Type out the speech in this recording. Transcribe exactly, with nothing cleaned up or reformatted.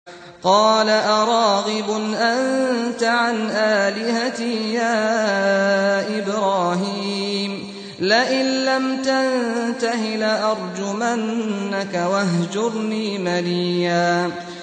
قَالَ أَرَاغِبٌ أَنتَ عَنْ آلِهَتِي يَا إِبْرَاهِيمُ لَئِن لَّمْ تَنتَهِ لَأَرْجُمَنَّكَ وَاهْجُرْنِي مَلِيًّا